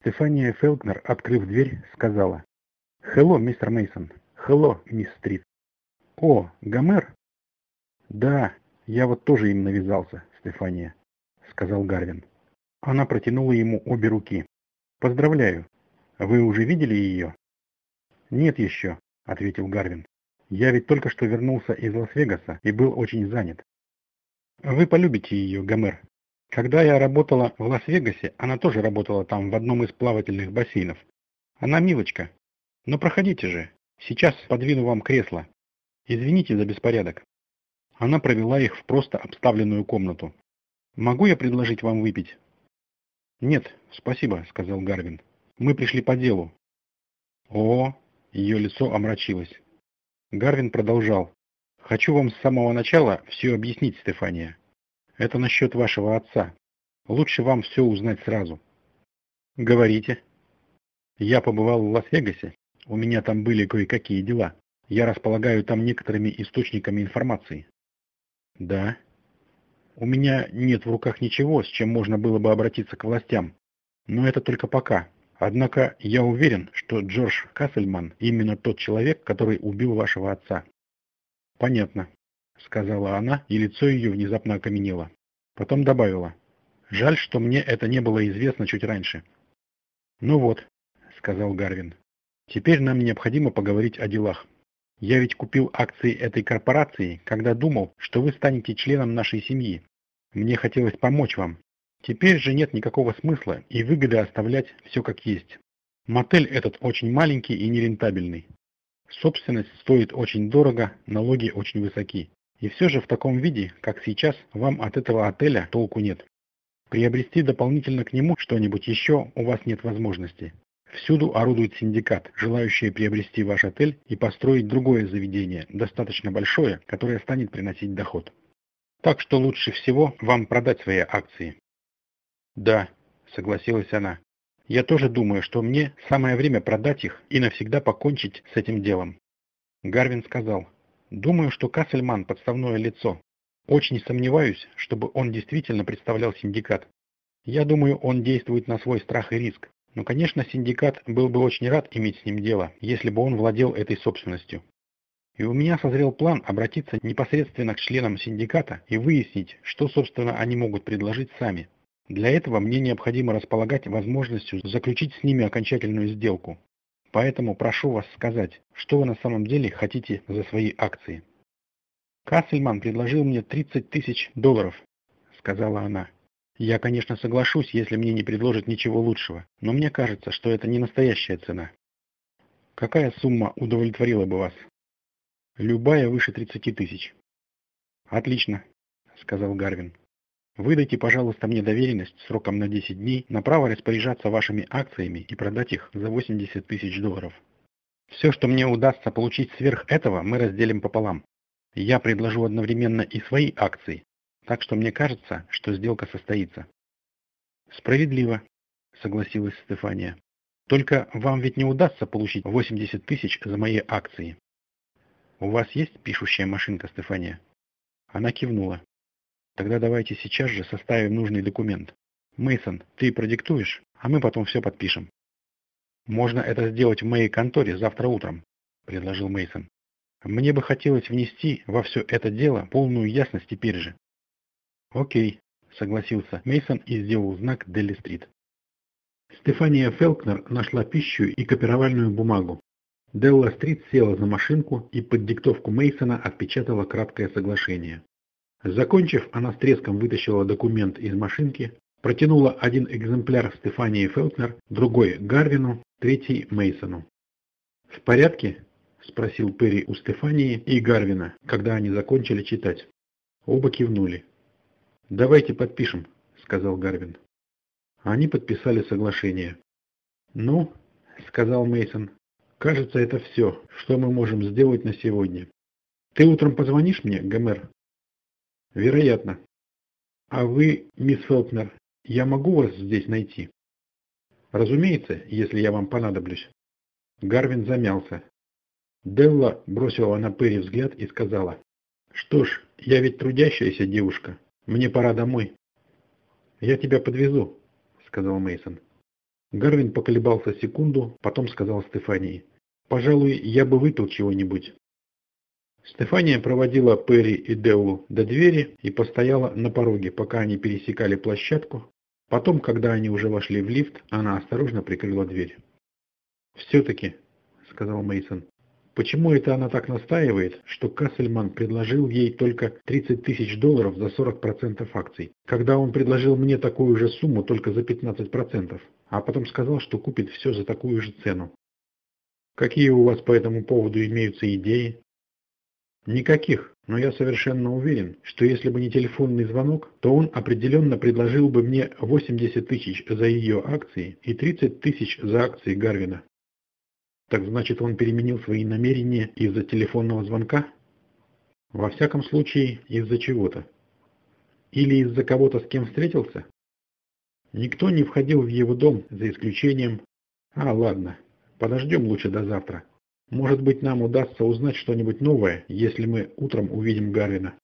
Стефания Фелкнер, открыв дверь, сказала: «Hello, мистер Мейсон. Hello, мисс Стрит». «О, Гомер?» «Да, я вот тоже им навязался, Стефания», — сказал Гарвин. Она протянула ему обе руки. «Поздравляю. Вы уже видели ее?» «Нет еще», — ответил Гарвин. «Я ведь только что вернулся из Лас-Вегаса и был очень занят». «Вы полюбите ее, Гомер. Когда я работала в Лас-Вегасе, она тоже работала там в одном из плавательных бассейнов. Она милочка. Но проходите же. Сейчас подвину вам кресло. Извините за беспорядок». Она провела их в просто обставленную комнату. «Могу я предложить вам выпить?» «Нет, спасибо», — сказал Гарвин. «Мы пришли по делу». «О!» — ее лицо омрачилось. Гарвин продолжал. «Хочу вам с самого начала все объяснить, Стефания. Это насчет вашего отца. Лучше вам все узнать сразу». «Говорите». «Я побывал в Лас-Вегасе. У меня там были кое-какие дела. Я располагаю там некоторыми источниками информации». «Да». «У меня нет в руках ничего, с чем можно было бы обратиться к властям. Но это только пока. Однако я уверен, что Джордж Кассельман именно тот человек, который убил вашего отца». «Понятно», — сказала она, и лицо ее внезапно окаменело. Потом добавила: «Жаль, что мне это не было известно чуть раньше». «Ну вот», — сказал Гарвин, — «теперь нам необходимо поговорить о делах. Я ведь купил акции этой корпорации, когда думал, что вы станете членом нашей семьи. Мне хотелось помочь вам. Теперь же нет никакого смысла и выгоды оставлять все как есть. Мотель этот очень маленький и нерентабельный. Собственность стоит очень дорого, налоги очень высоки. И все же в таком виде, как сейчас, вам от этого отеля толку нет. Приобрести дополнительно к нему что-нибудь еще у вас нет возможности. Всюду орудует синдикат, желающий приобрести ваш отель и построить другое заведение, достаточно большое, которое станет приносить доход. Так что лучше всего вам продать свои акции». «Да», — согласилась она. «Я тоже думаю, что мне самое время продать их и навсегда покончить с этим делом». Гарвин сказал: «Думаю, что Кассельман подставное лицо. Очень сомневаюсь, чтобы он действительно представлял синдикат. Я думаю, он действует на свой страх и риск. Но, конечно, синдикат был бы очень рад иметь с ним дело, если бы он владел этой собственностью. И у меня созрел план обратиться непосредственно к членам синдиката и выяснить, что, собственно, они могут предложить сами. Для этого мне необходимо располагать возможностью заключить с ними окончательную сделку. Поэтому прошу вас сказать, что вы на самом деле хотите за свои акции». «Кассельман предложил мне $30 000, — сказала она. «Я, конечно, соглашусь, если мне не предложат ничего лучшего, но мне кажется, что это не настоящая цена». «Какая сумма удовлетворила бы вас?» «Любая выше 30 000. «Отлично», — сказал Гарвин. «Выдайте, пожалуйста, мне доверенность сроком на 10 дней на право распоряжаться вашими акциями и продать их за $80 000. Все, что мне удастся получить сверх этого, мы разделим пополам. Я предложу одновременно и свои акции, так что мне кажется, что сделка состоится». «Справедливо», — согласилась Стефания. «Только вам ведь не удастся получить 80 000 за мои акции». «У вас есть пишущая машинка, Стефания?» Она кивнула. «Тогда давайте сейчас же составим нужный документ. Мейсон, ты продиктуешь, а мы потом все подпишем». «Можно это сделать в моей конторе завтра утром», — предложил Мейсон. «Мне бы хотелось внести во все это дело полную ясность теперь же». «Окей», — согласился Мейсон и сделал знак Делли-стрит. Стефания Фелкнер нашла пищу и копировальную бумагу. Делла-стрит села за машинку и под диктовку Мейсона отпечатала краткое соглашение. Закончив, она с треском вытащила документ из машинки, протянула один экземпляр Стефании Фелкнер, другой Гарвину, третий Мейсону. «В порядке?» — спросил Перри у Стефании и Гарвина, когда они закончили читать. Оба кивнули. «Давайте подпишем», — сказал Гарвин. Они подписали соглашение. «Ну, — сказал Мейсон, — кажется, это все, что мы можем сделать на сегодня. Ты утром позвонишь мне, Гомер?» «Вероятно. А вы, мисс Фелкнер, я могу вас здесь найти?» «Разумеется, если я вам понадоблюсь». Гарвин замялся. Делла бросила на Перри взгляд и сказала: «Что ж, я ведь трудящаяся девушка. Мне пора домой». «Я тебя подвезу», — сказал Мейсон. Гарвин поколебался секунду, потом сказал Стефании: «Пожалуй, я бы выпил чего-нибудь». Стефания проводила Перри и Делу до двери и постояла на пороге, пока они пересекали площадку. Потом, когда они уже вошли в лифт, она осторожно прикрыла дверь. «Все-таки», — сказал Мейсон, — «почему это она так настаивает, что Кассельман предложил ей только $30 тысяч за 40% акций, когда он предложил мне такую же сумму только за 15%, а потом сказал, что купит все за такую же цену? Какие у вас по этому поводу имеются идеи?» «Никаких, но я совершенно уверен, что если бы не телефонный звонок, то он определенно предложил бы мне 80 тысяч за ее акции и 30 тысяч за акции Гарвина». «Так значит, он переменил свои намерения из-за телефонного звонка?» «Во всяком случае, из-за чего-то. Или из-за кого-то, с кем встретился?» «Никто не входил в его дом, за исключением...» Ладно, подождем лучше до завтра. Может быть, нам удастся узнать что-нибудь новое, если мы утром увидим Гарвина».